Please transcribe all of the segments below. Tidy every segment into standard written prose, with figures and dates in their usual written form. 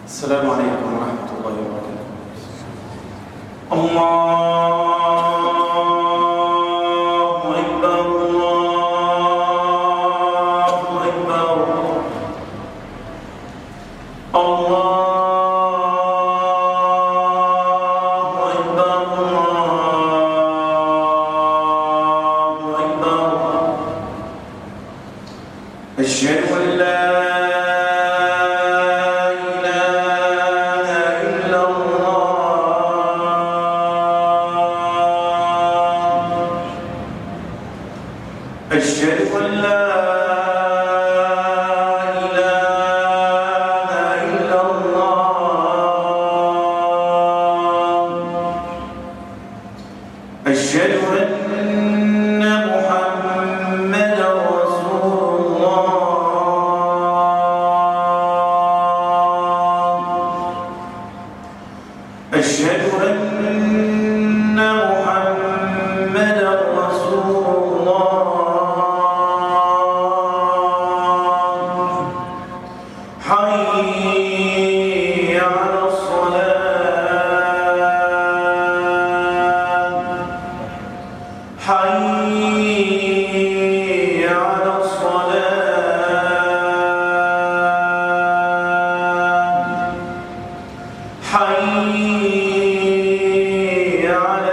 السلام عليكم ورحمة الله وبركاته. الله أكبر الله أكبر الله أكبر الله أكبر. أشهد أن لا أشهد أن لا إله إلا الله. أشهد أن محمدا رسول الله. أشهد أن محمدا رسول الله. حي على الصلاة حي على الصلاة حي على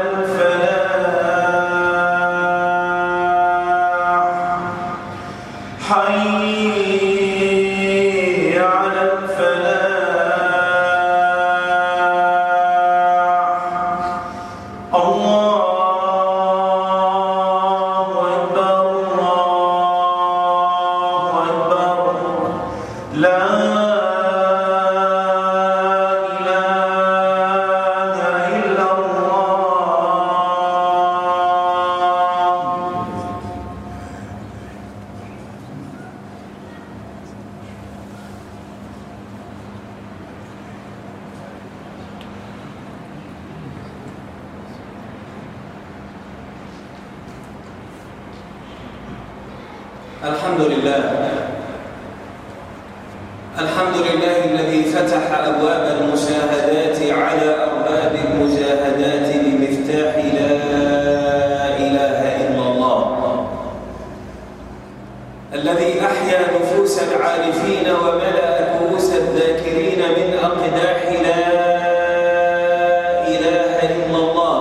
الفلاح حي على الفلاح. الله أكبر الله أكبر. لا إله إلا الله. الحمد لله الذي فتح أبواب المشاهدات على أرباب المجاهدات بمفتاح لا إله إلا الله، الذي أحيا نفوس العارفين وملأ كؤوس الذاكرين من أقداح لا إله إلا الله.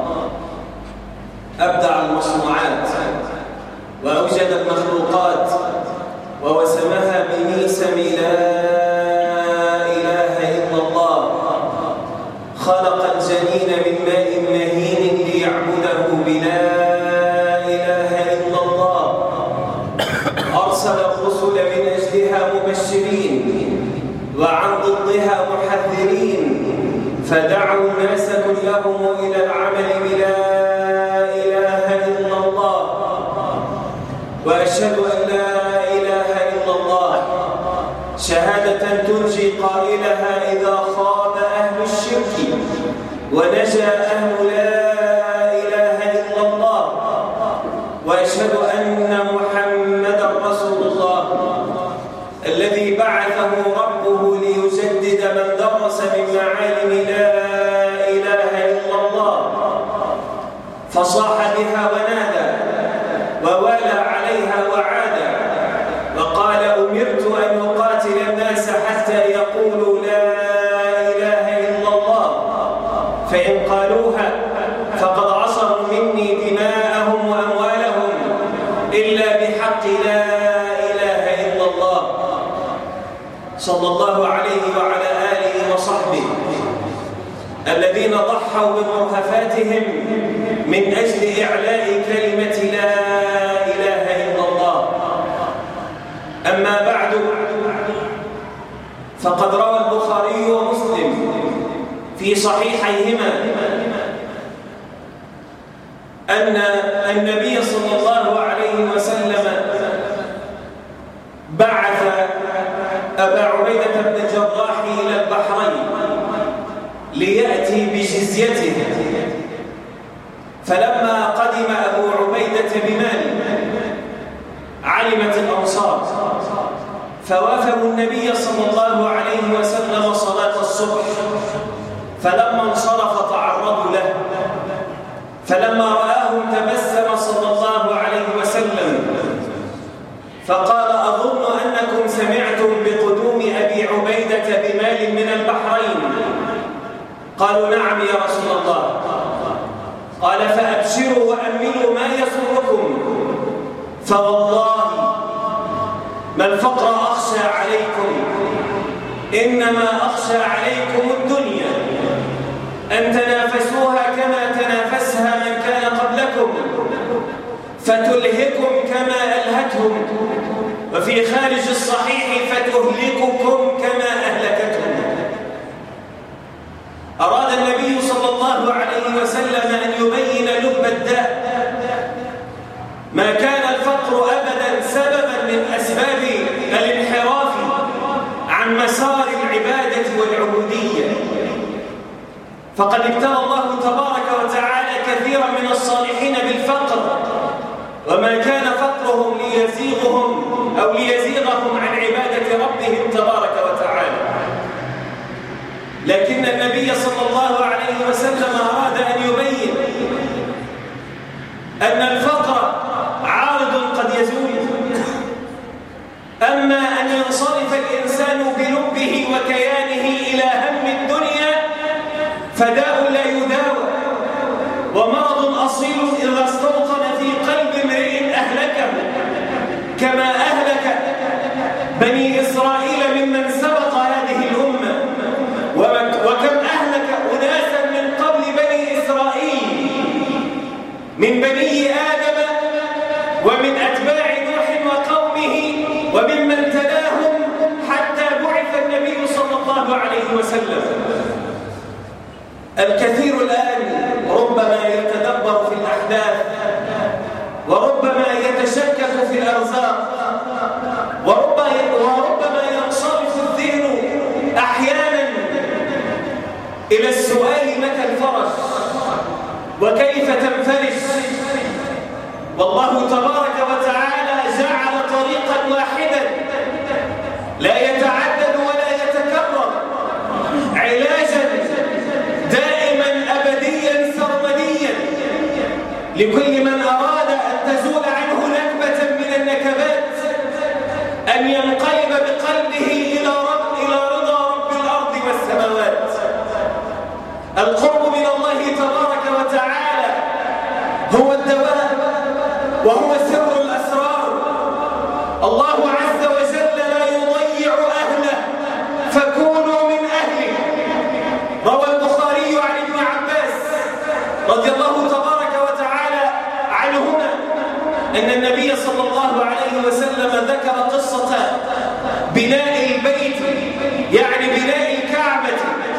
أبدع المصنوعات وأوجد المخلوقات ووسمها بميسم لا إله إلا الله. خلق الجنين من ماء مهين ليعبده بلا إله إلا الله. أرسل الرسل من أجلها مبشرين وعن ضدها محذرين، فدعوا الناس كلهم إلى العمل بلا إله إلا الله. وأشهد أن لا إله إلا الله شهادة تنجي قائلها إذا خاب أهل الشرك ونجا أهل لا إله إلا الله. وأشهد أن محمدا رسول الله الذي بعثه ربه ليجدد من درس من معالم لا إله إلا الله، فصاح بها ونادى ووالى عليها وعادى، وقال أمرت أن أقاتل الناس حتى يقولوا لا إله إلا الله، فإن قالوها فقد عصموا مني دماءهم وأموالهم إلا بحق لا إله إلا الله. صلى الله عليه وعلى آله وصحبه الذين ضحوا بمرهفاتهم من أجل إعلاء كلمة لا إله إلا الله. أما بعد، فقد روى البخاري ومسلم في صحيحيهما أن النبي صلى الله عليه وسلم بعث أبا عبيدة بن الجراح إلى البحرين ليأتي بجزيته، فلما قدم أبو عبيدة بمال علمت الأنصار فوافوا النبي صلى الله عليه وسلم صلاة الصبح، فلما انصرف تعرضوا له، فلما رآهم تبسم صلى الله عليه وسلم فقال: أظن أنكم سمعتم بقدوم أبي عبيدة بمال من البحرين. قالوا: نعم يا رسول الله. قال: فأبشروا وأملوا ما يسركم، فوالله ما الفقر أخشى عليكم، إنما أخشى عليكم الدنيا، أن تنافسوها كما تنافسها من كان قبلكم، فتلهكم كما ألهتهم، وفي خارج الصحيح فتهلككم كما أهلكتهم. أراد النبي صلى الله عليه وسلم أن يبين لب الداء. ما كان الفقر أبدا سببا من أسباب الانحراف عن مسار العبادة والعبودية، فقد ابتلى الله تبارك وتعالى كثيرا من الصالحين بالفقر، وما كان فقرهم ليزيغهم أو ليزيغهم عن عبادة ربهم تبارك وتعالى. لكن النبي صلى الله عليه وسلم أراد أن يبين أن الفقر عارض قد يزول، أما أن ينصرف الإنسان بلبه وكيانه إلى هم الدنيا فداء لا يداوى، ومرض أصيل إذا استوطن في قلب امرئ أهلكه، كما أهلك بني إسرائيل ممن سبق هذه الأمة، وكم أهلك أناسا من قبل بني إسرائيل من بني آدم ومن أتباع نوح وقومه وممن تلاهم حتى بعث النبي صلى الله عليه وسلم. الكثير الآن ربما يتدبر في الأحداث، وربما يتشكك في الأرزاق، وربما ينصرف الذهن أحيانا إلى السؤال متى الفرج وكيف تنفرج. والله تبارك وتعالى جعل طريقا واحدا لا يتعدد ولا يتكرر، علاجا دائما أبديا سرمديا لكل من أراد أن تزول عنه نكبة من النكبات، أن ينقلب بقلبه إلى رضا رب الأرض والسماوات. القرب من الله تبارك وتعالى هو الدواء وهو سر الأسرار. الله عز وجل لا يضيع أهله، فكونوا من أهله. روى البخاري عن ابن عباس رضي الله تبارك وتعالى عنهما أن النبي صلى الله عليه وسلم ذكر قصة بناء البيت، يعني بناء الكعبة،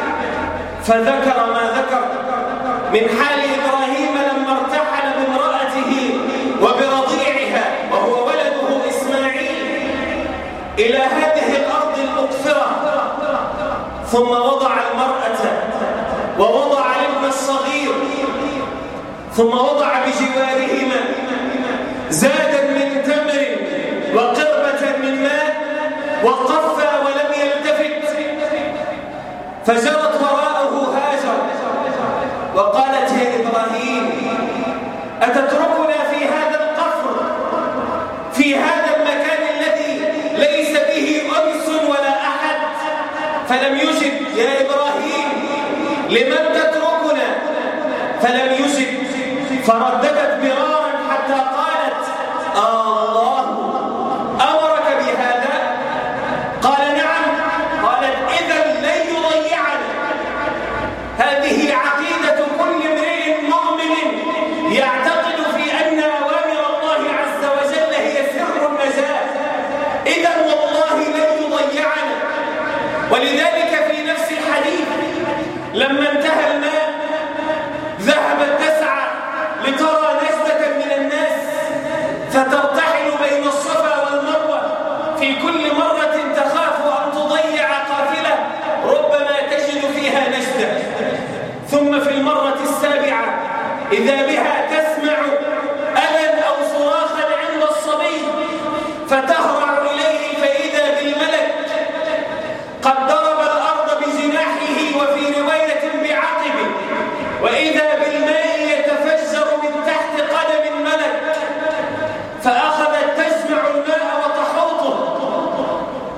فذكر ما ذكر من حال إبراهيم لما ارتحل بامرأته وبرضيعها وهو ولده إسماعيل إلى هذه الأرض المقفرة، ثم وضع المرأة ووضع الابن الصغير، ثم وضع بجوارهما زادا من تمر وقربة من ماء، وقفى ولم يلتفت، فجرت وراءه هاجر وقالت: يا إبراهيم، أتتركنا في هذا القفر، في هذا المكان الذي ليس به أنس ولا أحد؟ فلم يجب. يا إبراهيم، لمن تتركنا؟ فلم يجب، فرددت مرارا حتى قالت: الله أمرك بهذا؟ قال: نعم. قالت: إذن لن يضيعنا. هذه عقيدة كل امرئ مؤمن يعتقد في أن أوامر الله عز وجل هي سر النجاة. إذن والله لن يضيعنا. ولذلك في نفس الحديث لما انتهى الماء ذهبت تسعى لترى نجدة من الناس، فترتحل بين الصفا والمروة في كل مرة تخاف أن تضيع قافلة ربما تجد فيها نجدة، ثم في المرة السابعة إذا بها تسمع أذى أو صراخا عند الصبي، فتهرع إليه فإذا بالماء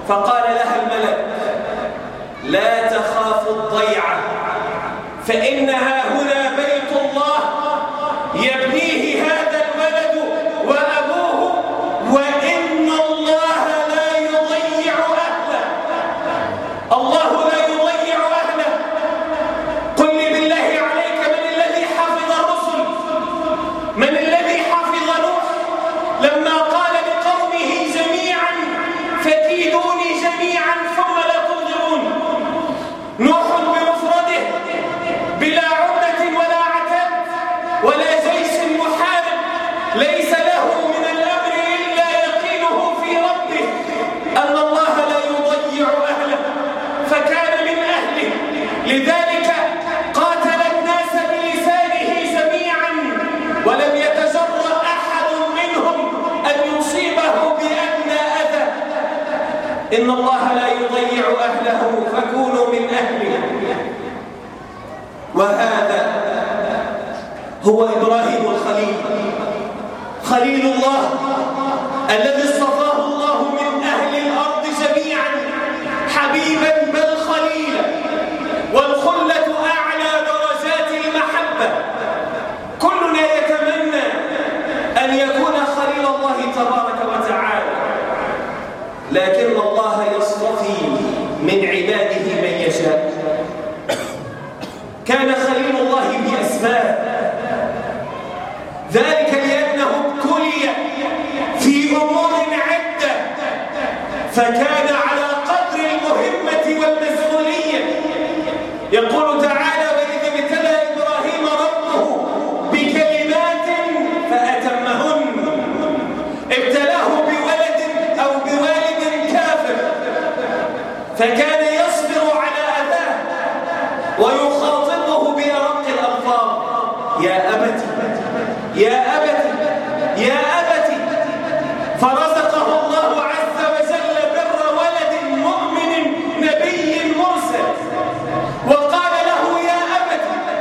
فقال لها الملك: لا تخاف الضيعة، فإنها هنا بيت الله يبنيه هذا الولد وأبوه، وإن الله لا يضيع أهله. الله لا يضيع أهله. قل لي بالله عليك، من الذي حفظ الرسل؟ من الذي حفظ نوح لما قال لقومه جميعا: فكيدوني جميعا ثم لا تنظرون؟ نوح بمفرده بلا عدة ولا عتاد ولا جيش محارب، ليس له من الأمر إلا يقينه في ربه أن الله لا يضيع أهله، فكان من أهله. لذلك قاتل الناس بلسانه جميعا، ولم يتجرأ أحد منهم أن يصيبه بأدنى أذى. إن الله لا يضيع أهله، فكونوا من أهله. وهذا هو إبراهيم الخليل، خليل الله الذي اصطفاه الله من أهل الأرض جميعا حبيبا بل خليلا، والخلة أعلى درجات المحبة. كلنا يتمنى أن يكون خليل الله تبارك وتعالى، لكن الله يصطفي من عباده من يشاء. كان خليل الله بأسباب، ذلك لأنه ابتلي في أمور عدة، فكان على قدر المهمة والمسؤولية. يقول تعالى: وإذ ابتلى إبراهيم ربه بكلمات فأتمهن. ابتلاه بولد أو بوالد كافر، فكان يصبر على أذاه ويخاطبه بأرق الألفاظ: يا أبت يا أبت يا أبت. فرزقه الله عز وجل بر ولد مؤمن نبي مرسل، وقال له: يا أبت.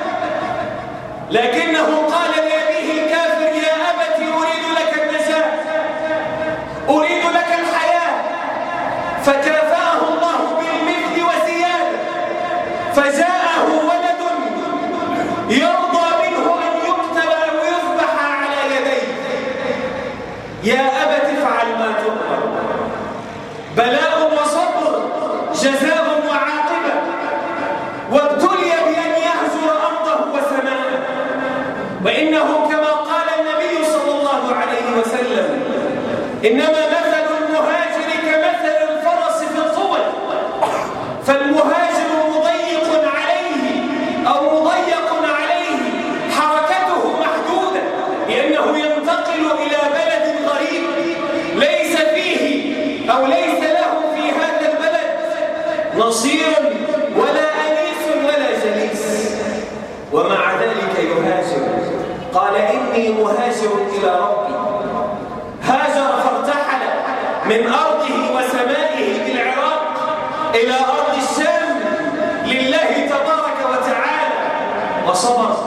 لكنه قال لأبيه الكافر: يا أبت أريد لك النجاة، أريد لك الحياة. فكافأه الله بالمثل وزيادة، فجاءه ولد يرضى منه أن يقتل أو يذبح على يديه. يا أبت افعل ما تؤمر. بلاء وصبر، جزاء وعاقبة. وابتلي بأن يهجر أرضه وسماءه، وإنه كما قال النبي صلى الله عليه وسلم: إنما مثل المهاجر كمثل الفرس في الطول، فالمهاجر مضيق عليه أو مضيق عليه، حركته محدودة، لأنه ينتقل إلى بلد غريب ليس فيه أو ليس له في هذا البلد نصير ولا أنيس ولا جليس، ومع ذلك يهاجر. قال: إني مهاجر إلى ربي. هاجر فارتحل من أرضه وسمائه بالعراق إلى أرض الشام لله تبارك وتعالى، وصبر.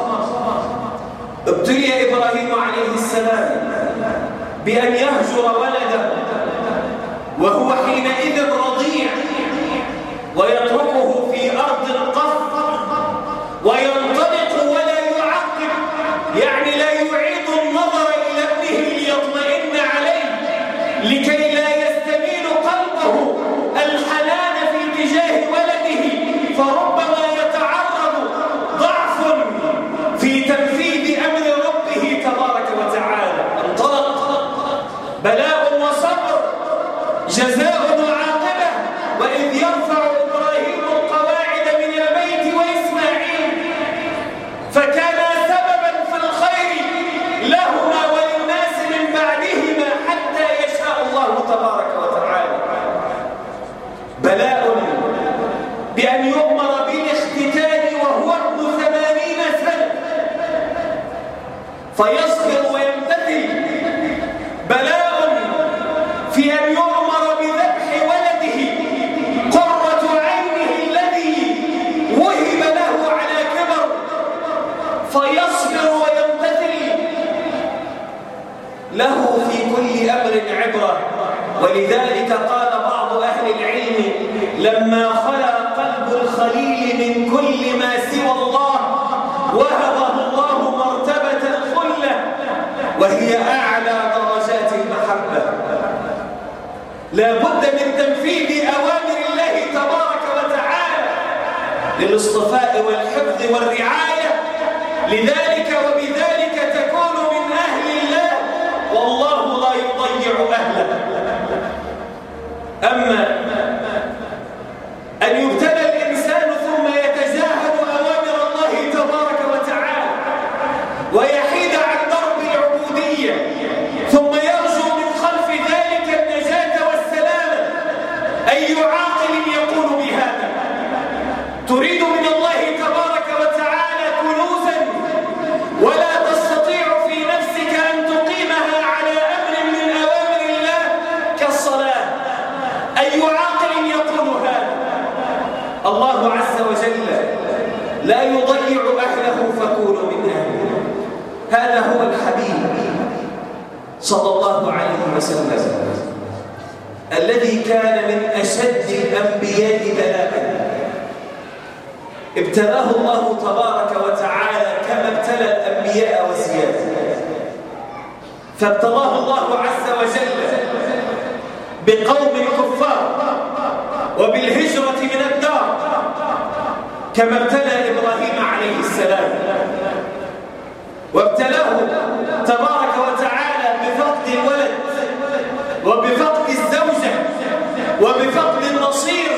ابتلي إبراهيم عليه السلام بأن يهجر ولده وهو حينئذ رضيع، ويتركه في أرض القفر وينطلق ولا يعقب، يعني لا يعيد النظر إلى ابنه ليطمئن عليه، لكي لا يستميل قلبه الحنان في اتجاه ولده، فربما يتعرض ضعف في تنفيذ أمر ربه تبارك وتعالى. انطلق. بلاء وصبر، جزاء وعاقبة. وإذ يرفع إبراهيم القواعد من البيت وإسماعيل، فكان سببا في الخير لهما وللناس من بعدهما حتى يشاء الله تبارك وتعالى. بلاء بأن يؤمر بالاختتان وهو ابن 80 سنة فيصبر ويمتثل. بلاء في أن يؤمر بذبح ولده قرة عينه الذي وهب له على كبر، فيصبر ويمتثل. له في كل أمر عبرة، ولذلك قال بعض أهل العلم لما خلا قلب الخليل من كل ما سوى الله وهبه الله مرتبة الخلة وهي أعلى درجات المحبة. لا بد من تنفيذ أوامر الله تبارك وتعالى للاصطفاء والحفظ والرعاية، لذلك وبذلك تكون من أهل الله والله لا يضيع أهله. أما أن يبتلى الإنسان ثم يتجاهل أوامر الله تبارك وتعالى ويحيد عن درب العبودية ثم يرجو من خلف ذلك النجاة والسلامة، أي عاقل يقول بهذا؟ تريد من الله تبارك وتعالى كنوزا ولا تستطيع في نفسك أن تقيمها على أمر من أوامر الله كالصلاة، أي عاقل يقول هذا؟ الله عز وجل لا يضيع أهله فكونوا من أهله. هذا هو الحبيب صلى الله عليه وسلم الذي كان من أشد الأنبياء بلاءً، ابتلاه الله تبارك وتعالى كما ابتلى الأنبياء وزيادة. فابتلاه الله عز وجل بقوم كفار وبالهجرة من الدار كما ابتلى إبراهيم عليه السلام، وابتلاه تبارك وتعالى بفقد الولد وبفقد الزوجة وبفقد النصير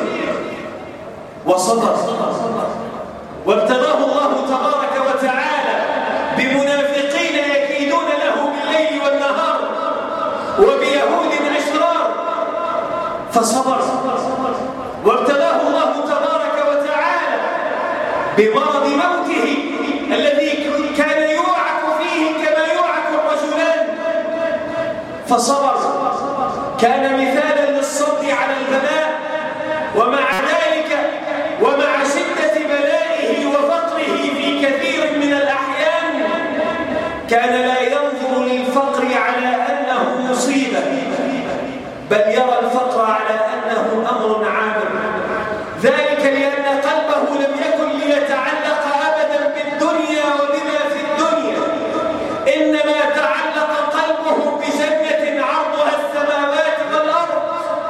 وصبر. وابتلاه الله تبارك وتعالى بمنافقين يكيدون له بالليل والنهار وبيهود أشرار فصبر. وابتلاه الله تبارك وتعالى بمرض موته الذي كان يوعك فيه كما يوعك الرجلان فصبر. كان مثالا للصبر على البلاء، ومع ذلك ومع شدة بلائه وفقره في كثير من الأحيان كان لا ينظر للفقر على أنه مصيبة، بل يرى الفقر على أنه أمر عابر، ذلك لأن قلبه لم يكن ليتعلق أبدا بالدنيا وبما في الدنيا، إنما تعلق قلبه بجنة عرضها السماوات والأرض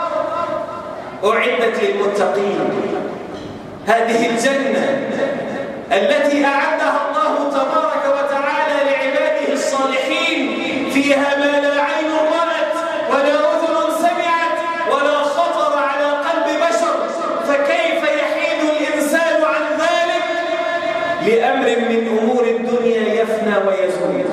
أعدت للمتقين. هذه الجنة التي أعدها الله تبارك وتعالى لعباده الصالحين فيها ما لا عين رأت ولا أذن سمعت ولا خطر على قلب بشر، فكيف يحيد الإنسان عن ذلك لأمر من أمور الدنيا يفنى ويزول؟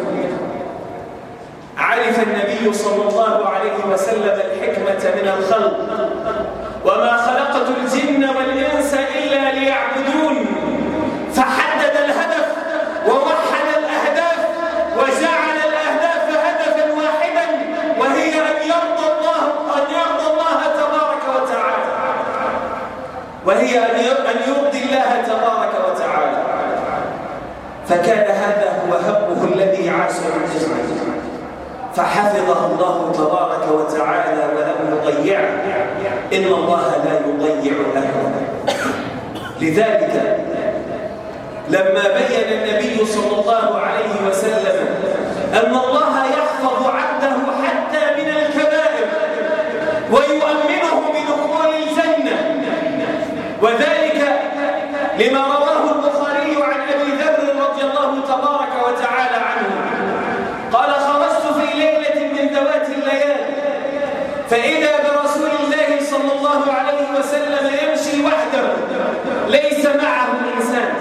عرف النبي صلى الله عليه وسلم الحكمة من الخلق: وما خلقت الجن والإنس إلا ليعبدون، فحدد الهدف ووحد الأهداف وجعل الأهداف هدفا واحدا، وهي أن يرضى الله تبارك وتعالى، وهي أن يرضي الله تبارك وتعالى. فكان هذا هو همه الذي عاش من أجله، فحفظه الله تبارك وتعالى ولم يضيعه. إن الله لا يضيع أهله. لذلك لما بين النبي صلى الله عليه وسلم أن الله يحفظ عبده حتى من الكبائر ويؤمنه بدخول الجنة، وذلك لما رواه البخاري عن أبي ذر رضي الله تبارك وتعالى عنه قال: خرجت في ليلة من ذوات الليالي فإذا برسول الله صلى الله عليه وسلم يمشي وحده ليس معه إنسان،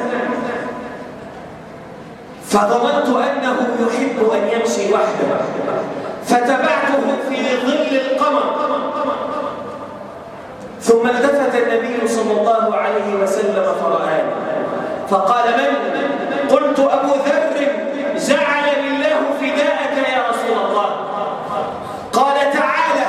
فظننت أنه يحب أن يمشي وحده فتبعته في ظل القمر، ثم التفت النبي صلى الله عليه وسلم فرآني فقال: من؟ قلت: أبو ذر، جعلني الله فداءك يا رسول الله. قال: تعالى.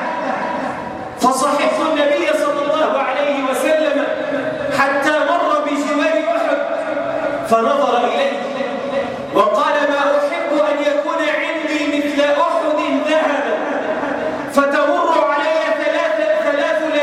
فصحبت النبي صلى الله عليه وسلم حتى مر بجوار أحد فنظر إليه وقال: ما أحب أن يكون عندي مثل أحد ذهبا فتمر علي ثلاث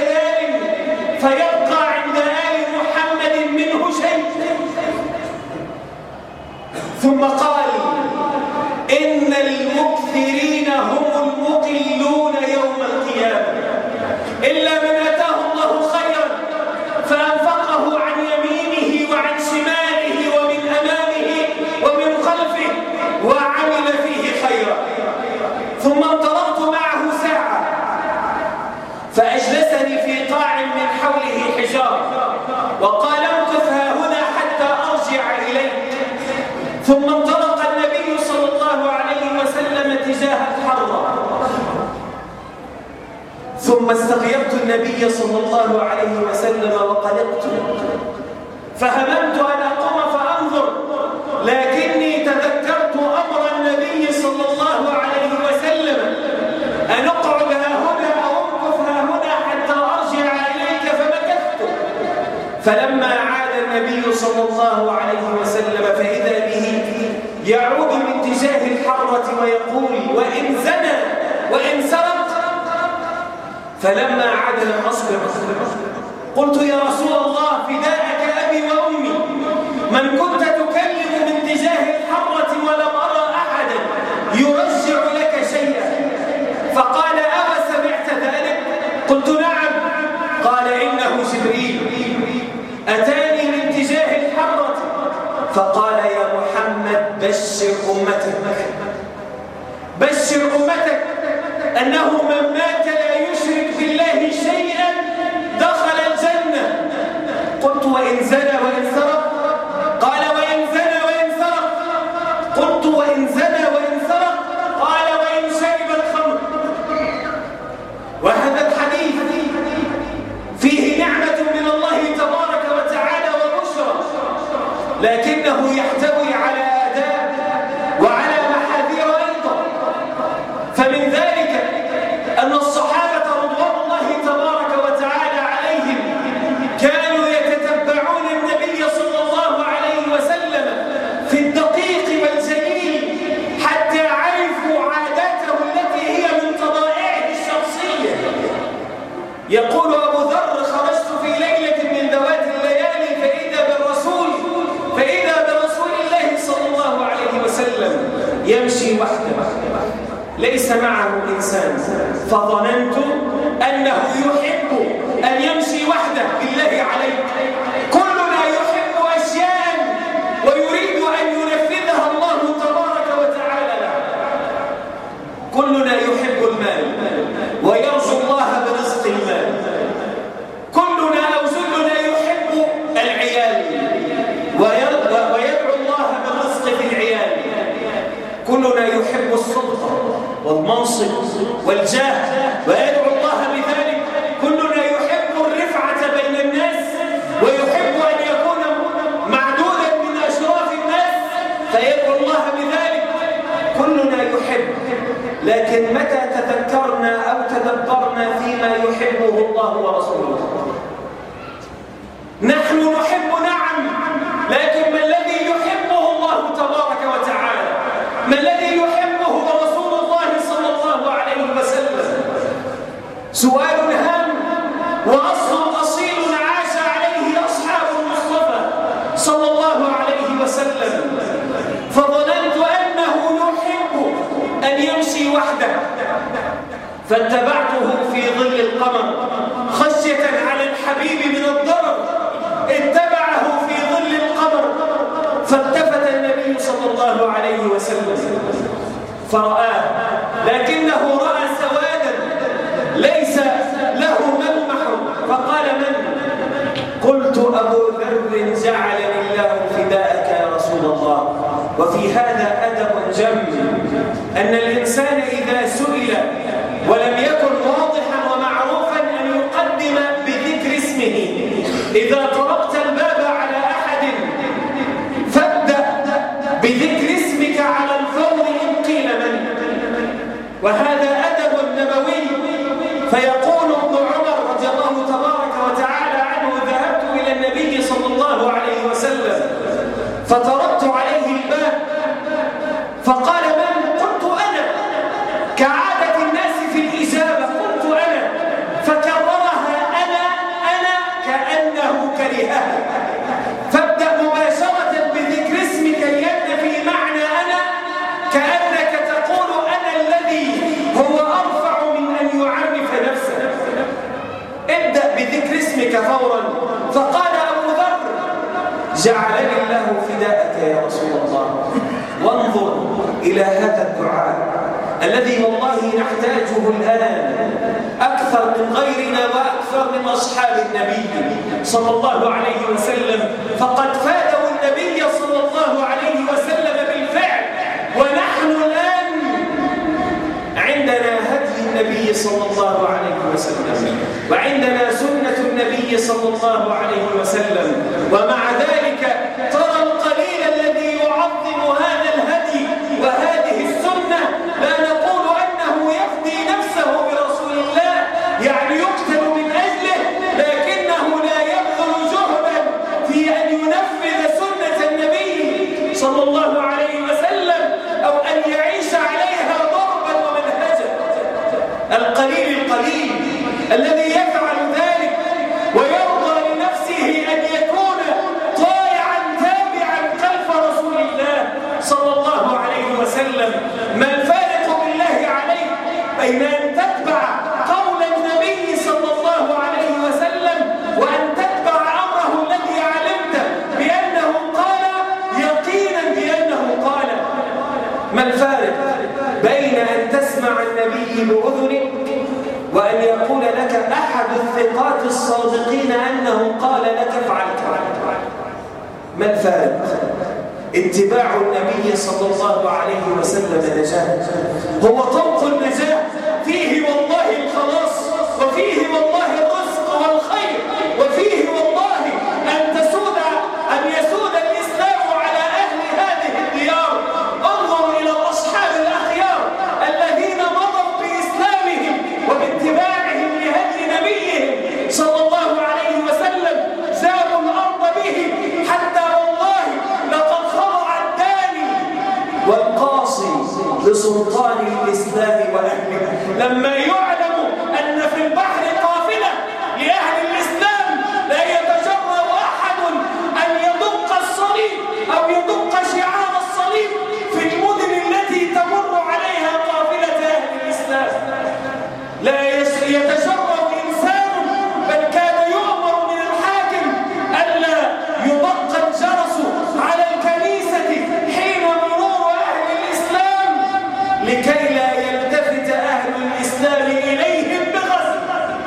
وقال امكث هنا حتى أرجع إليك. ثم انطلق النبي صلى الله عليه وسلم تجاه الحرة. ثم استغيرت النبي صلى الله عليه وسلم وقلقت، فهممت أن أقوم فأنظر، لكني تذكرت أمر النبي صلى الله عليه وسلم أن اقعد هنا أو امكث هنا حتى أرجع إليك، فمكثت. فلما عاد النبي صلى الله عليه وسلم فإذا به يعود من تجاه الحرة ويقول: وإن زنى وإن سرق. فلما عاد لم أصبر، قلت: يا رسول الله فداءك أبي وأمي، من كنت تكلم من تجاه الحرة ولم أرى أحدا يرجع لك شيئا. فقال: أو سمعت ذلك؟ قلت: نعم. قال: إنه جبريل أتاني من تجاه الحرة فقال: يا محمد بشر أمتك أنه من مات لا يشرك بالله شيئا دخل الجنة. قلت: وإن زنى وإن سرق؟ قال: وإن زنى وإن سرق. قلت: وإن زنى وإن سرق؟ قال: وإن شرب الخمر. وهذا الحديث فيه نعمة من الله تبارك وتعالى وبشرى، لكنه يحتوي على آداب وعلى محاذير أيضا. فمن ذلك أن الصحابة رضوان الله تبارك وتعالى عليهم كانوا يتتبعون النبي صلى الله عليه وسلم في الدقيق والجليل حتى عرفوا عاداته التي هي من طبائعه الشخصية. يقول أبو ذر: خرجت في ليلة من ذوات الليالي فإذا برسول الله صلى الله عليه وسلم يمشي وحده ليس معه إنسان، فظننت أنه يحب أن يمشي وحده. بالله عليك، كلنا يحب أشياء ويريد أن ينفذها الله تبارك وتعالى له. كلنا يحب المال ويرجو الله برزق المال. كلنا أو جلنا يحب العيال ويدعو الله بالرزق في العيال. كلنا يحب السلطة والمنصب والجاه ويدعو الله بذلك. كلنا يحب الرفعة بين الناس ويحب أن يكون معدودا من أشراف الناس فيدعو الله بذلك. كلنا يحب، لكن متى تذكرنا أو تدبرنا فيما يحبه الله ورسوله؟ نحن نحب، نعم، لكن ما الذي يحبه الله تبارك وتعالى؟ ما الذي يحبه رسول الله صلى الله عليه وسلم؟ سؤال هام وأصل أصيل عاش عليه أصحاب المصطفى صلى الله عليه وسلم. فظننت أنه يحب أن يمشي وحده فاتبعته في ظل القمر خشية على الحبيب من الضرر. اتبعه في ظل القمر فالتفت النبي صلى الله عليه وسلم فرآه، لكنه رأى سوادا ليس له ملمح. فقال: من؟ قلت: أبو ذر جعلني الله فداءك يا رسول الله. وفي هذا أدب جم، أن الإنسان إذا سئل ولم يكن واضحا ومعروفا أن يقدم بذكر اسمه. إذا طرقت الباب على أحد فابدأ بذكر اسمك على الفور إن قيل من. وهذا أدب نبوي. فيقول ابن عمر رضي الله تبارك وتعالى عنه: ذهبت إلى النبي صلى الله عليه وسلم فطرقت عليه الباب فقال: من؟ قلت: أنا. كعادة الناس في الإجابة قلت: أنا. فكررها: أنا كأنه كرهها. فابدأ مباشرة بذكر اسمك ليبدأ في معنى أنا، كأنك تقول: أنا الذي هو أرفع من أن يعرف نفسه. ابدأ بذكر اسمك فورا. فقال أبو ذر: جعلني الله فداءك يا رسول الله. وانظر إلى هذا الدعاء الذي والله نحتاجه الآن أكثر من غيرنا وأكثر من أصحاب النبي صلى الله عليه وسلم، فقد فاده النبي صلى الله عليه وسلم بالفعل. ونحن الآن عندنا هدي النبي صلى الله عليه وسلم، وعندنا سنة النبي صلى الله عليه وسلم، ومع ذلك ترى القليل الذي يعظم هذا الهدي وهذه السنة لا نقول أنه يفدي نفسه برسول الله، يعني يقتل من أجله، لكنه لا يبذل جهدا في أن ينفذ سنة النبي صلى الله عليه وسلم أو أن يعيش عليها ضربا ومنهجا. القليل الذي يفعل ذلك ويرضى لنفسه أن يكون طائعا تابعا خلف رسول الله صلى الله عليه وسلم. ما الفارق بالله عليك بين أن تتبع قول النبي صلى الله عليه وسلم وأن تتبع أمره الذي علمت بأنه قال يقينا بأنه قال؟ ما الفارق بين أن تسمع النبي بأذنك وأن يقول لك أحد الثقات الصادقين أنه قال لك افعل كذا؟ ما الفارق؟ اتباع النبي صلى الله عليه وسلم نجاة، هو طوق النجاة، فيه والله الخلاص، وفيه والله الرزق والخير، وفيه والله أن يسود الإسلام على أهل هذه الديار. انظر إلى الأصحاب الأخيار الذين مضوا بإسلامهم وباتباعهم لهدي نبيهم صلى الله عليه وسلم، سابوا الأرض به حتى والله لقد خضع الداني والقاصي لسلطان الإسلام وأهله لما يعلم أن في البحر قافلة لأهل الإسلام لا يتجرأ أحد أن يدق الصليب أو يدق شعار الصليب في المدن التي تمر عليها قافلة أهل الإسلام. لا يتجرأ إنسان، بل كان يؤمر من الحاكم ألا يدق الجرس على الكنيسة حين مرور أهل الإسلام لكي لا يلتفت أهل الإسلام إليهم بغزو.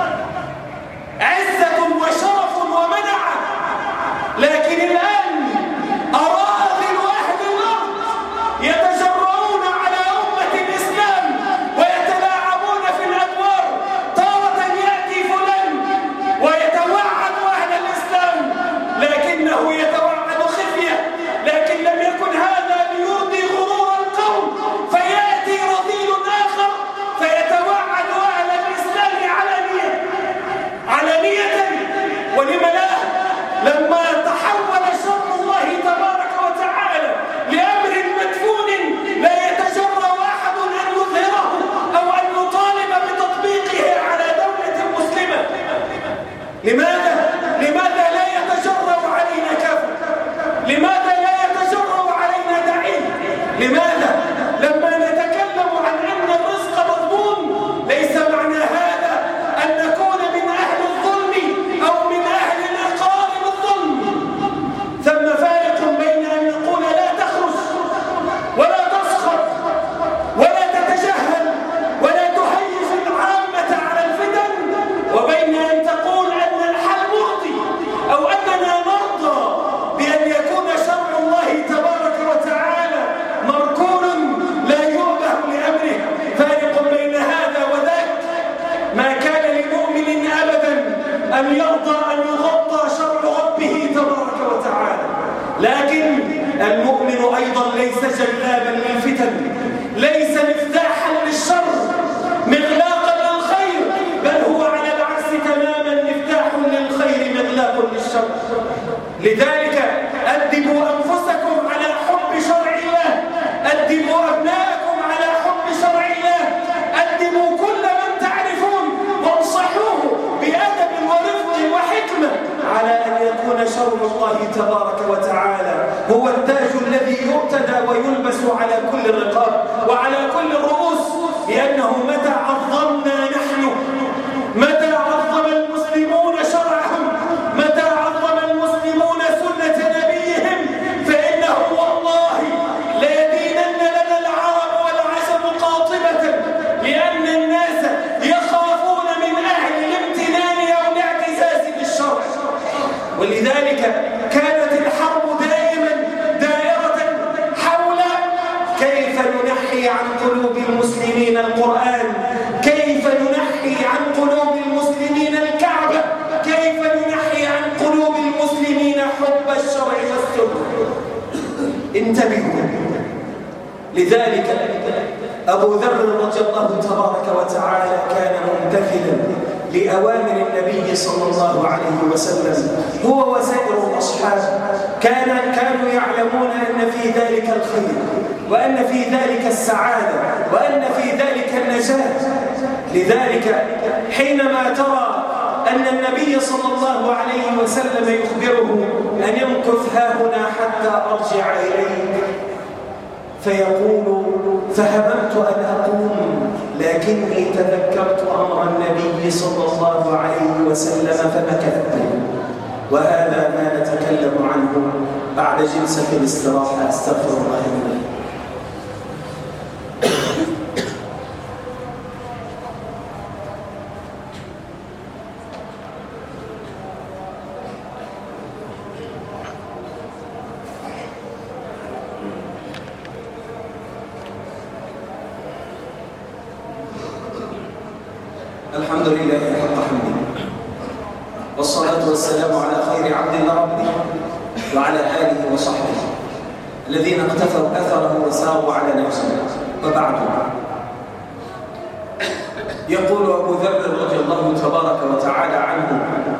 عزة وشرف ومنعة، لكن الآن أراذل أهل الأرض يتجرؤون على أمة الإسلام ويتلاعبون في الأدوار. تارة يأتي فلان ويتوعد أهل الإسلام لكنه يتوعد خفية، لكن لم يكن هذا ليرضي غرور القوم، فيأتي رذيل آخر فيتوعد أهل الإسلام علانية. ولم لا؟ لما تحول شرع الله تبارك وتعالى لأمر مدفون لا يتجرأ أحد أن يظهره أو أن يطالب بتطبيقه على دولة مسلمة. لماذا لا يتجرأ علينا كافر؟ لماذا لا يتجرأ علينا داعي؟ لماذا لما نتكلم عن أن الرزق مضمون ليس معنى هذا أن نكون من أهل الظلم أو من أهل الإقرار بالظلم؟ ثم فارق بين أن نقول لا تخرج ولا تسخط ولا تتجهل ولا تهيج العامة على الفتن، وبين أن تقول أن الحل مرضي أو أننا نرضى بأن يكون شرع الله تبارك وتعالى مركون لا يؤبه لأمره. فارق بين هذا وذاك. ما كان لمؤمن أبدا أن يرضى أن يغطى شرع ربه تبارك وتعالى، لكن المؤمن أيضا ليس جلابا للفتن، ليس مفتاحا للشر مغلاقا للخير، بل هو على العكس تماما مفتاح للخير مغلاق للشر. لذلك أدبوا أنفسكم على حب شرع الله، أدبوا أبناءكم على حب شرع الله، أدبوا كل من تعرفون وانصحوه بأدب ورفق وحكمة على أن يكون شرع الله تبارك وتعالى هو التاج الذي يرتدى ويلبس على كل الرقاب وعلى كل الرؤوس، لأنه متى عظمنا نحن، متى عظم المسلمون شرعهم، متى عظم المسلمون سنة نبيهم، فإنه والله ليدينن لنا العرب والعجم قاطبة، لأن الناس يخافون من أهل الامتنان أو الاعتزاز بالشرع. ولذلك كانت الحرب دائما دائرة حول كيف ننحي عن قلوب المسلمين القرآن، كيف ننحي عن قلوب المسلمين الكعبة، كيف ننحي عن قلوب المسلمين حب الشرع والسنة. انتبهوا. لذلك أبو ذر رضي الله تبارك وتعالى كان ممتثلا لأوامر النبي صلى الله عليه وسلم، هو وسائر الأصحاب كانوا يعلمون أن في ذلك الخير، وأن في ذلك السعادة، وأن في ذلك النجاة. لذلك حينما ترى أن النبي صلى الله عليه وسلم يخبره أن يمكث هاهنا حتى أرجع إليك، فيقول: فهممت أن أقوم لكني تذكرت أمر النبي صلى الله عليه وسلم فمكثت. وهذا ما نتكلم عنه بعد جلسة الاستراحة. أستغفر الله لي. الحمد لله حق حمده، والصلاة والسلام على خير عبد ربه وعلى آله وصحبه الذين اقتفوا أثره وساروا على نفسه. وبعد، يقول أبو ذر رضي الله تبارك وتعالى عنه: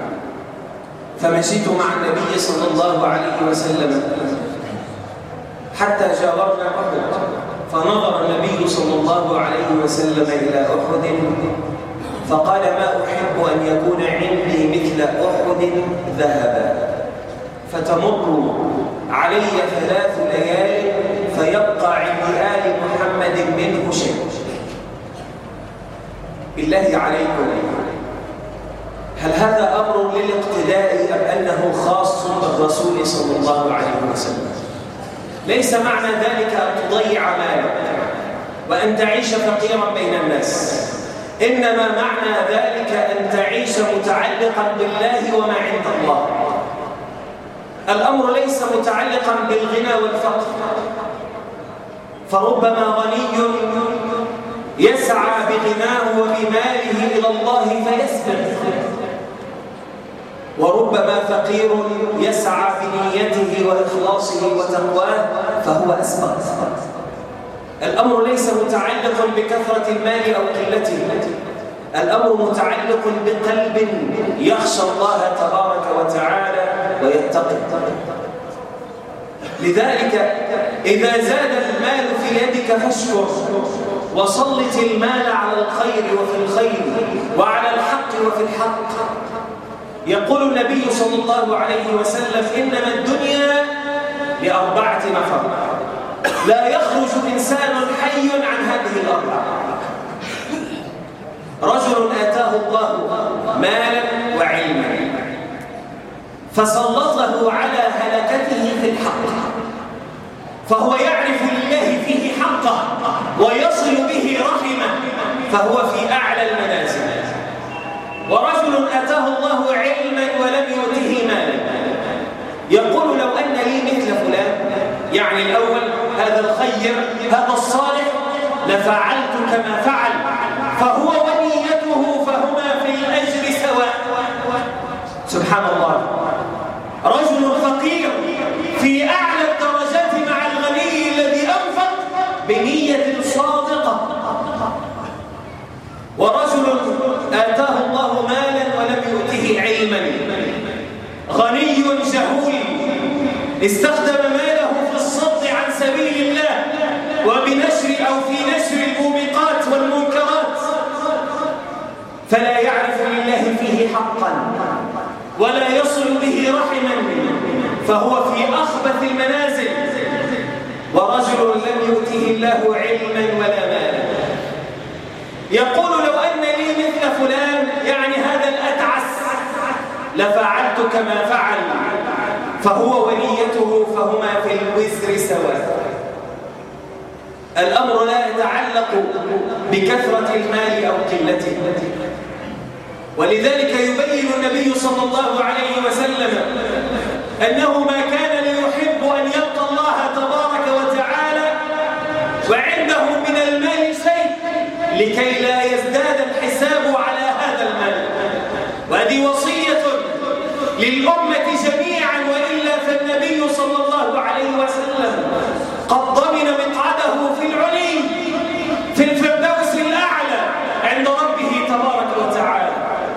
فمشيت مع النبي صلى الله عليه وسلم حتى جاورنا أحد، فنظر النبي صلى الله عليه وسلم إلى أحد فقال: ما أحب أن يكون عندي مثل أحد ذهبا، فتمر علي 3 ليال فيبقى عند آل محمد منه شيء. بالله عليكم، هل هذا أمر للاقتداء أم أنه خاص بالرسول صلى الله عليه وسلم؟ ليس معنى ذلك أن تضيع مالك وأن تعيش فقيرا بين الناس، إنما معنى ذلك أن تعيش متعلقا بالله وما عند الله. الأمر ليس متعلقا بالغنى والفقر، فربما غني يسعى بغناه وبماله إلى الله فيسبق، وربما فقير يسعى بنيته وإخلاصه وتقواه فهو أسبق. الأمر ليس متعلق بكثرة المال أو قلته، الأمر متعلق بقلب يخشى الله تبارك وتعالى ويتقي. لذلك إذا زاد المال في يدك فاشكر، وسلط المال على الخير وفي الخير، وعلى الحق وفي الحق. يقول النبي صلى الله عليه وسلم: إنما الدنيا ل4 نفر، لا يخرج إنسان حي عن هذه الأربعة: رجل آتاه الله مالا وعلما فسلطه على هلكته في الحق، فهو يعرف لله فيه حقه ويصل به رحمه، فهو في أعلى المنازل. ورجل آتاه الله علما ولم يؤته مالا، يقول: لو أن لي مثل فلان، يعني الأول هذا الخير هذا الصالح، لفعلت كما فعل، فهو ونيته فهما في الأجر سواء. سبحان الله، رجل فقير في أعلى الدرجات مع الغني الذي أنفق بنية صادقة. ورجل آتاه الله مالا ولم يؤته علما، غني جهول استخدم ماله في الصد عن سبيل الله وبنشر أو في نشر الموبقات والمنكرات، فلا يعرف لله فيه حقا ولا يصل به رحما، فهو في أخبث المنازل. ورجل لم يؤته الله علما ولا مالا، يقول: لو أن لي مثل فلان، يعني هذا الأتعس، لفعلت كما فعل، فهو ونيته فهما في الوزر سواء. الأمر لا يتعلق بكثرة المال أو قلته. ولذلك يبين النبي صلى الله عليه وسلم أنه ما كان ليحب أن يلقى الله تبارك وتعالى وعنده من المال شيء لكي لا يزداد الحساب على هذا المال. وهذه وصية للأمة جميعا، وإلا فالنبي صلى الله عليه وسلم قد ضمن مقعده في العلي في الفردوس الأعلى عند ربه تبارك وتعالى.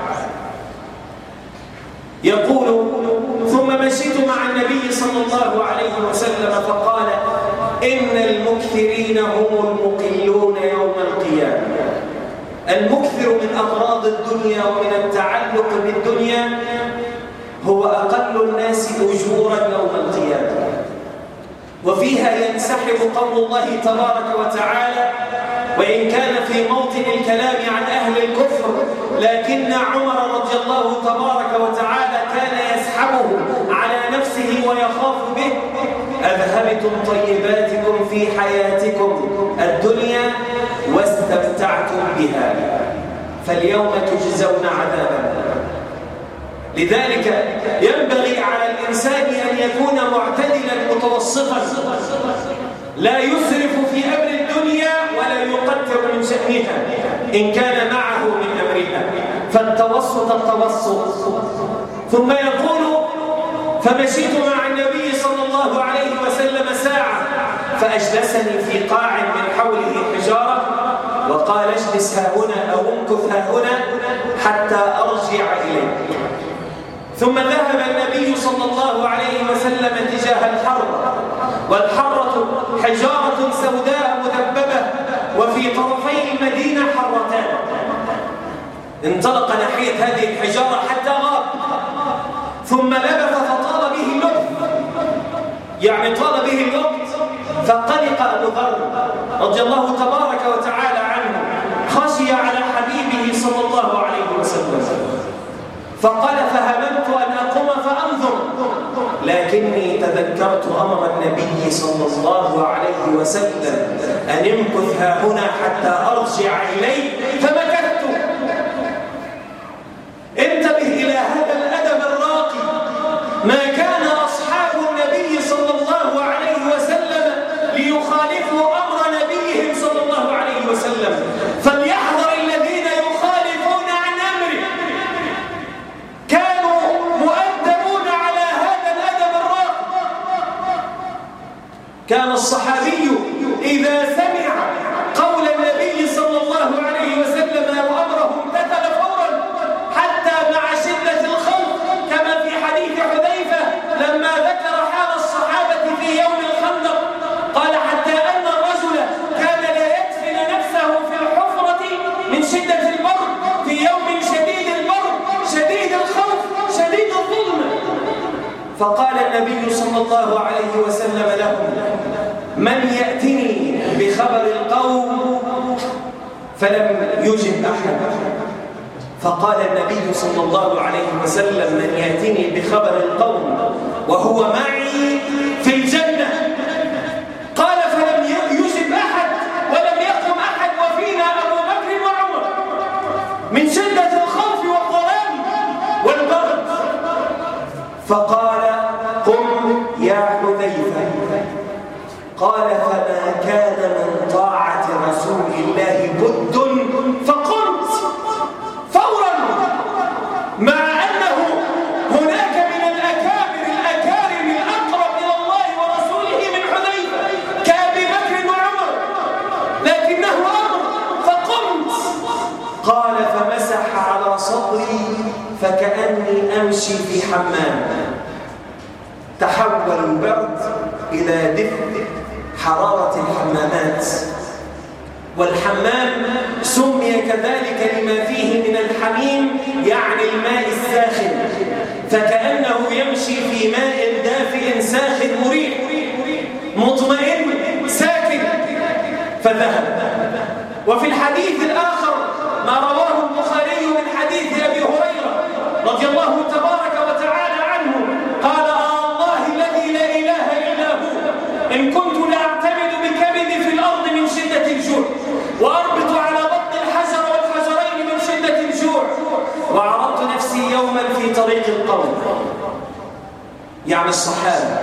يقول: ثم مشيت مع النبي صلى الله عليه وسلم فقال: إن المكثرين هم المقلون يوم القيامة. المكثر من أغراض الدنيا ومن التعلق بالدنيا هو أقل الناس أجورا يوم القيامة. وفيها ينسحب قول الله تبارك وتعالى: وإن كان في موطن الكلام عن أهل الكفر، لكن عمر رضي الله تبارك وتعالى كان يسحبه على نفسه ويخاف به: أذهبتم طيباتكم في حياتكم الدنيا واستمتعتم بها، فاليوم تجزون عذابا. لذلك ينبغي على الإنسان أن يكون معتدلا متوسطا، لا يسرف في أمر الدنيا ولا يقتر من شأنها إن كان معه من أمرها، فالتوسط التوسط. ثم يقول: فمشيت مع النبي صلى الله عليه وسلم ساعة فأجلسني في قاع من حوله حجارة وقال: اجلس ها هنا أو امكث ها هنا حتى أرجع إليك. ثم ذهب النبي صلى الله عليه وسلم تجاه الحرة، والحرة حجارة سوداء مدببة، وفي طرفي المدينة حرتان. انطلق ناحية هذه الحجارة حتى غاب، ثم لبث فطال به اللبث، يعني طال به الوقت، فقلق أبو ذر رضي الله تبارك وتعالى عنه، خشي على حبيبه صلى الله عليه وسلم، فقال: فهممت أن أقوم فأنظر، لكني تذكرت أمر النبي صلى الله عليه وسلم أن امكث ها هنا حتى أرجع إليه، فمكثت. انتبه إلى هذا الأدب الراقي. ما كان أصحاب النبي صلى الله عليه وسلم ليخالفوا أمر نبيهم صلى الله عليه وسلم، فليحذر الذين يخالفون عن أمره. كانوا مؤدبون على هذا الأدب الراقي. كان الصحابي إذا سمع قول النبي صلى الله عليه وسلم أو أمره امتثل فورا، حتى مع شدة الخوف، كما في حديث حذيفة لما ذكر حال الصحابة في يوم الخندق، قال: حتى أن الرجل كان لا يدفن نفسه في الحفرة من شدة البرد في يوم شديد البرد شديد الخوف شديد الظلم. فقال النبي صلى الله عليه وسلم لهم: من يأتني بخبر القوم؟ فلم يجب أحد. فقال النبي صلى الله عليه وسلم: من يأتني بخبر القوم وهو معي في الجنة. قال: فلم يجب أحد ولم يقم أحد، وفينا أبو بكر وعمر، من شدة الخوف والظلام والبرد. فقال: قم يا حذيفة. قال: فما كان من طاعة رسول الله بد، فقمت فورا، مع أنه هناك من الأكابر الأكارم الأقرب إلى الله ورسوله من حذيفة كأبي بكر وعمر، لكنه أمر، فقمت. قال: فمسح على صدري فكأني أمشي في حمام. تحول البرد إلى دفء حرارة الحمامات، والحمام سمي كذلك لما فيه من الحميم، يعني الماء الساخن، فكأنه يمشي في ماء دافئ ساخن مريح مطمئن ساكن، فذهب. وفي الحديث الآخر ما رواه البخاري من حديث أبي هريرة رضي الله تبارك وتعالى عنه قال: الله الذي لا إله إلا هو، إن كنت لأعتمد بكبدي في الأرض من شدة الجوع، وأربط على بطن الحجر والحجرين من شدة الجوع، وعرضت نفسي يوما في طريق القوم يعني الصحابة.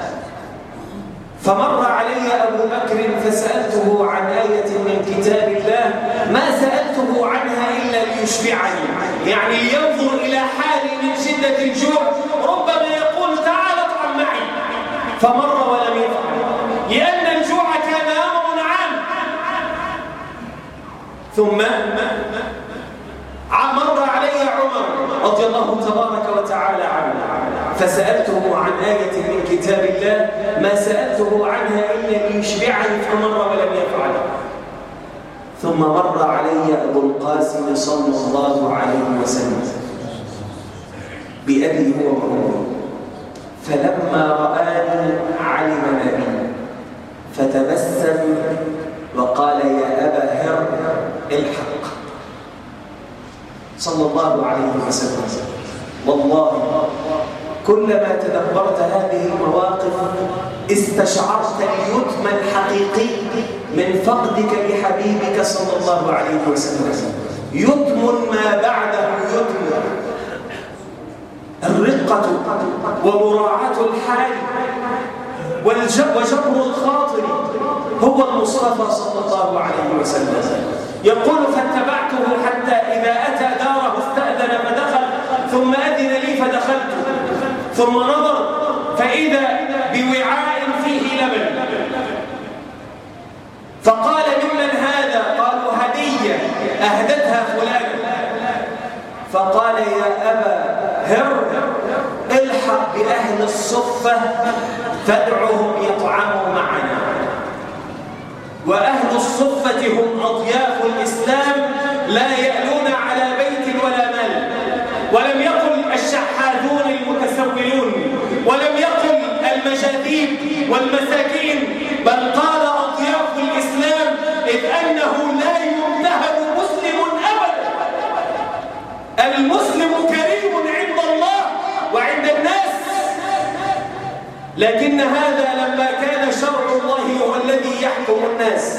فمر علي أبو بكر فسألته عن آية من كتاب الله ما سألته عنها إلا ليشبعني، يعني لينظر إلى حالي من شدة الجوع، ربما يقول تعال اطعم معي، فمر ولم يفعل لأن الجوع كان أمر عام. ثم مر علي عمر رضي الله تبارك وتعالى عنه فسألته عن آية من كتاب الله ما سألته عنها إلا ليشبعني، فمر ولم يفعل. ثم مر علي أبو القاسم صلى الله عليه وسلم بأبي هو وأمي، فلما رآني علم ما بي فتبسم وقال يا أبا هر الحق صلى الله عليه وسلم. والله كلما تدبرت هذه المواقف استشعرت اليتم الحقيقي من فقدك لحبيبك صلى الله عليه وسلم. يتم ما بعده يتم، الرقة ومراعاة الحال وجبر الخاطر هو المصطفى صلى الله عليه وسلم. يقول فاتبعته حتى إذا أتى داره استأذن فدخل، ثم أذن لي فدخلت، ثم نظر فإذا بوعاء فيه لبن، فقال ممن هذا؟ قالوا هدية أهدتها فلان. فقال يا أبا هر الحق بأهل الصفة فادعهم يطعموا معنا، وأهل الصفة هم أضياف الإسلام لا يألون على بيت ولا مال. ولم يقل الشحاذون المتسولون، ولم يقل المجاذيب والمساكين، بل قال أضياف الإسلام، إذ أنه لا يمتهن مسلم أبدا. المسلم كريم عند الله وعند الناس، لكن هذا لما كان شرع الله هو الذي يحكم الناس.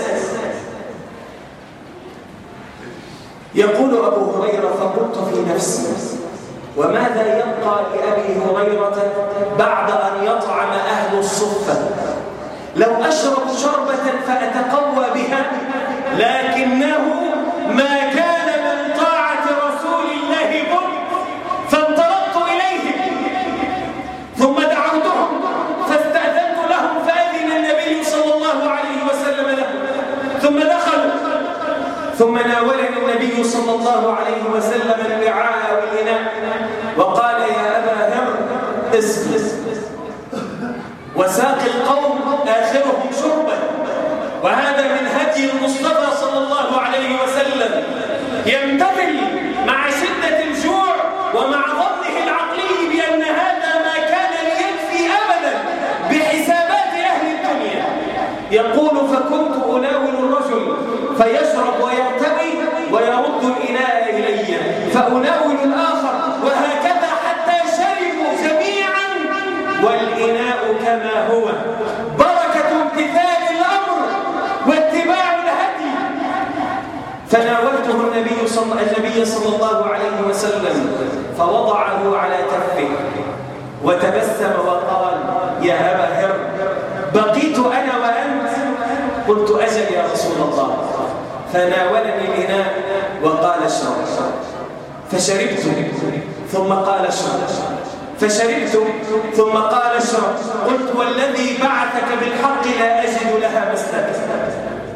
يقول أبو هريرة فقلت في نفسي وماذا يبقى لأبي هريرة بعد أن يطعم أهل الصفة؟ لو أشرب شربة فأتقوى بها، لكنه ما كان من طاعة رسول الله بد، فانطلقت إليهم ثم دعوتهم فاستأذنت لهم فأذن النبي صلى الله عليه وسلم لهم، ثم دخلوا ثم ناولني النبي صلى الله عليه وسلم الوعاء والإناء وقال يا أبا هر اسكت، وساق القوم آخرهم شربا. وهذا من هدي المصطفى صلى الله عليه وسلم، يمتثل مع شدة الجوع ومع ظنه العقلي بأن هذا ما كان ليكفي أبدا بحسابات أهل الدنيا. يقول فكنت أناول الرجل فيشرب ويرتوي ويرد الإناء إلي، فأناول الآخر، وهكذا حتى شربوا جميعا والإناء كما هو. بركة امتثال الأمر واتباع الهدي. فناولته النبي صلى الله عليه وسلم فوضعه على كفه وتبسم وقال يا أبا هر بقيت أنا وأنت؟ قلت أجل يا رسول الله. فناولني الإناء وقال اشرب، فشربت ثم قال اشرب، فشربت ثم قال اشرب. قلت والذي بعثك بالحق لا أجد لها مسلكا.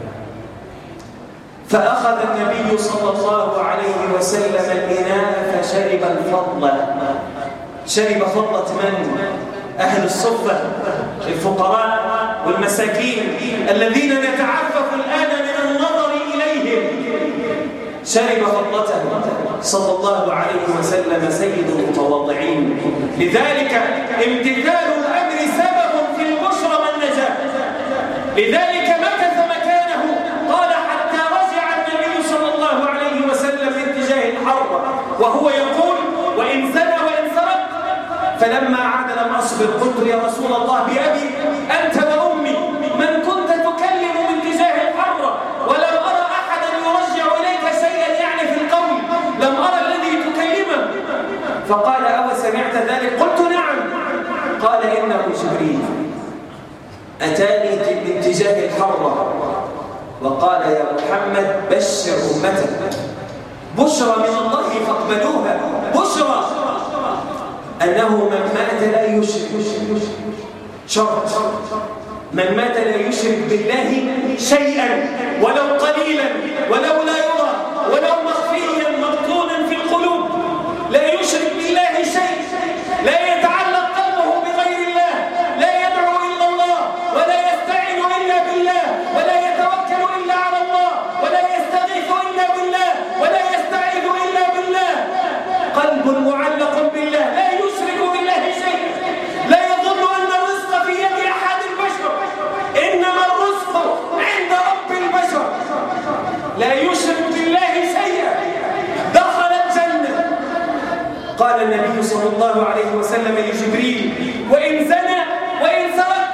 فأخذ النبي صلى الله عليه وسلم الإناء فشرب الفضلة. شرب فضلة من؟ أهل الصفة الفقراء والمساكين الذين نتعفف الآن من النظر إليهم. شرب فضلته صلى الله عليه وسلم سيد المتواضعين. لذلك امتثال الأمر سبب في البشرى والنجاة. لذلك مكث مكانه، قال حتى رجع النبي صلى الله عليه وسلم في اتجاه الحرة وهو يقول وإن زنى وإن سرق. فلما عاد لم أصبر، قلت يا رسول الله بأبي أنت وأمي من كنت تكلم من اتجاه الحرة، ولم أرى أحدا يرجع إليك شيئا يعني في القول، لم أرى الذي تكلمه. فقال أو سمعت ذلك؟ قلت نعم. قال إنه جبريل أتاني من اتجاه الحرة وقال يا محمد بشر أمتك، بشرى من الله فاقبلوها، بشرى أنه من مات لا يشرك، شرط من مات لا يشرك بالله شيئا ولو قليلا ولو لا يرى ولو مخفيا مبطونا في القلوب، لا يشرك بالله شيء، لا يتعلق قلبه بغير الله، لا يدعو إلا الله ولا يستعين إلا بالله ولا يتوكل إلا على الله ولا يستغيث إلا بالله ولا يستعيذ إلا بالله، قلب معلق بالله لا يشرك بالله شيء، لا يظن أن الرزق في يد أحد البشر، إنما الرزق عند رب البشر، لا يشرك بالله شيئا دخل الجنة. قال النبي صلى الله عليه وسلم لجبريل وإن زنى وإن سرق؟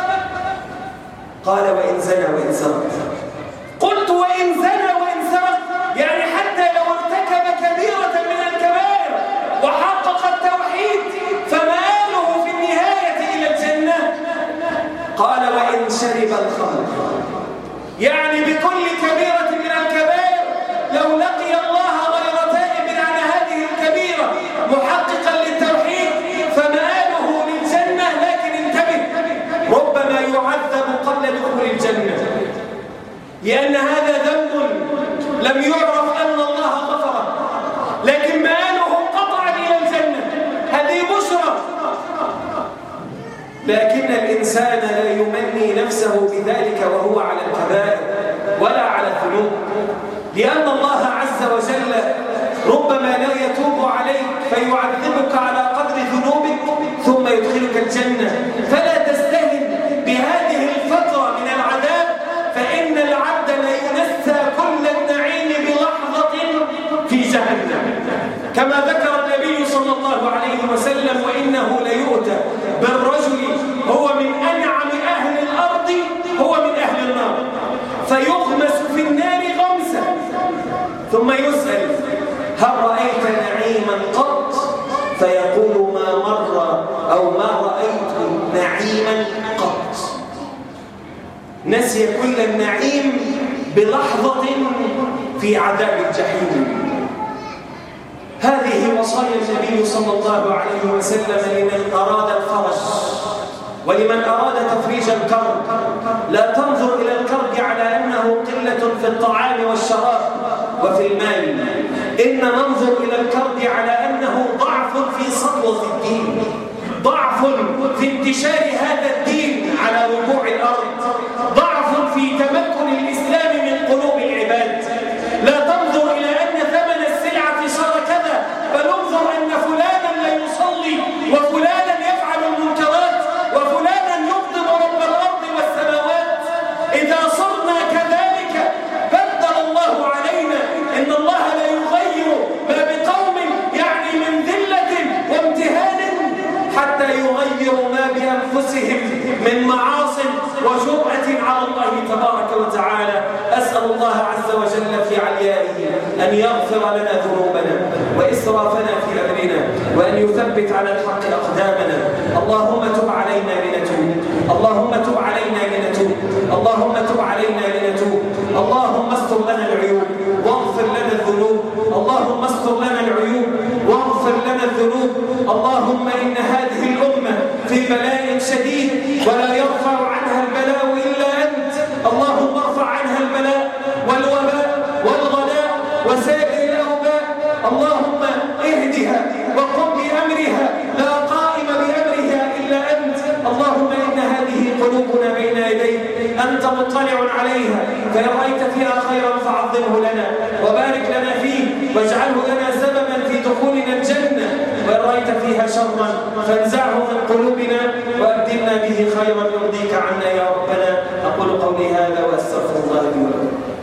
قال وإن زنى وإن سرق. قلت وإن زنى وإن سرق يعني حتى لو ارتكب كبيرة من الكبائر وحقق التوحيد فمآله في النهاية إلى الجنة؟ قال وإن شرب الخمر، يعني بكل كبيرة من الكبائر لو لقي الله غير تائب عن هذه الكبيرة محققا للتوحيد فمآله للجنة، لكن انتبه ربما يعذب قبل دخول الجنة لأن هذا ذنب لم يعرف أن الله غفره، لكن مآله قطعا إلى الجنة، هذه بشرى. لكن الإنسان لا يمني نفسه بذلك وهو على الكبائر ولا على الذنوب، لأن الله عز وجل ربما لا يتوب عليك فيعذبك على قدر ذنوبك ثم يدخلك الجنة، فلا تستهن بهذه الفترة من العذاب، فإن العبد لا ينسى كل النعيم بلحظة في جهنم، كما ذكر النبي صلى الله عليه وسلم وإنه ليؤتى بالرجل هو من أنعم أهل الأرض هو من أهل النار فيغمس في النار غمسا ثم يسأل هل رأيت نعيما قط؟ فيقول ما مر أو ما رأيت نعيما قط، نسي كل النعيم بلحظة في عذاب الجحيم. هذه وصايا النبي صلى الله عليه وسلم لمن أراد الفرج ولمن أراد تفريج الكرب. لا تنظر إلى الكرب على أنه قلة في الطعام والشراب وفي المال، إن ننظر إلى الكرب على أنه ضعف في سطوة الدين، ضعف في انتشار هذا الدين على ربوع الأرض، ضعف في تمكن الإسلام من قلوب العباد. لا تنظر إلى أن ثمن السلعة صار كذا، بل انظر أن فلانا لا يصلي وفلانا يفعل المنكرات وفلانا يغضب رب الأرض والسماوات. إذا صرنا كذلك بدل الله علينا، إن الله لا يغير ما بقوم يعني من ذلة وامتهان حتى يغيروا ما بأنفسهم من معاصٍ وجرأة على الله تبارك وتعالى. أسأل الله عز وجل في عليائه أن يغفر لنا ذنوبنا وإسرافنا في أمرنا وأن يثبت على الحق أقدامنا. اللهم تب علينا لنتوب، اللهم تب علينا لنتوب، اللهم تب علينا لنتوب. اللهم استر لنا العيوب واغفر لنا الذنوب، اللهم استر لنا العيوب واغفر لنا الذنوب. اللهم إن هذه الأمة في بلاء شديد ولا يرفع عنها البلاء إلا أنت، اللهم ارفع عنها البلاء والوباء والغلاء وسائر الأوباء. اللهم اهدها وقم بأمرها، لا قائم بأمرها إلا أنت. اللهم إن هذه قلوبنا بين يديك، أنت مطلع عليها، فإن رأيت فيها خيرا فعظمه لنا وبارك لنا فيه واجعله لنا سببا في دخولنا الجنة، وإن رأيت فيها شرا فانزعه من قلوبنا وأبدلنا به خيرا يرضيك عنا يا ربنا. أقول قولي هذا وأستغفر الله لي ولكم.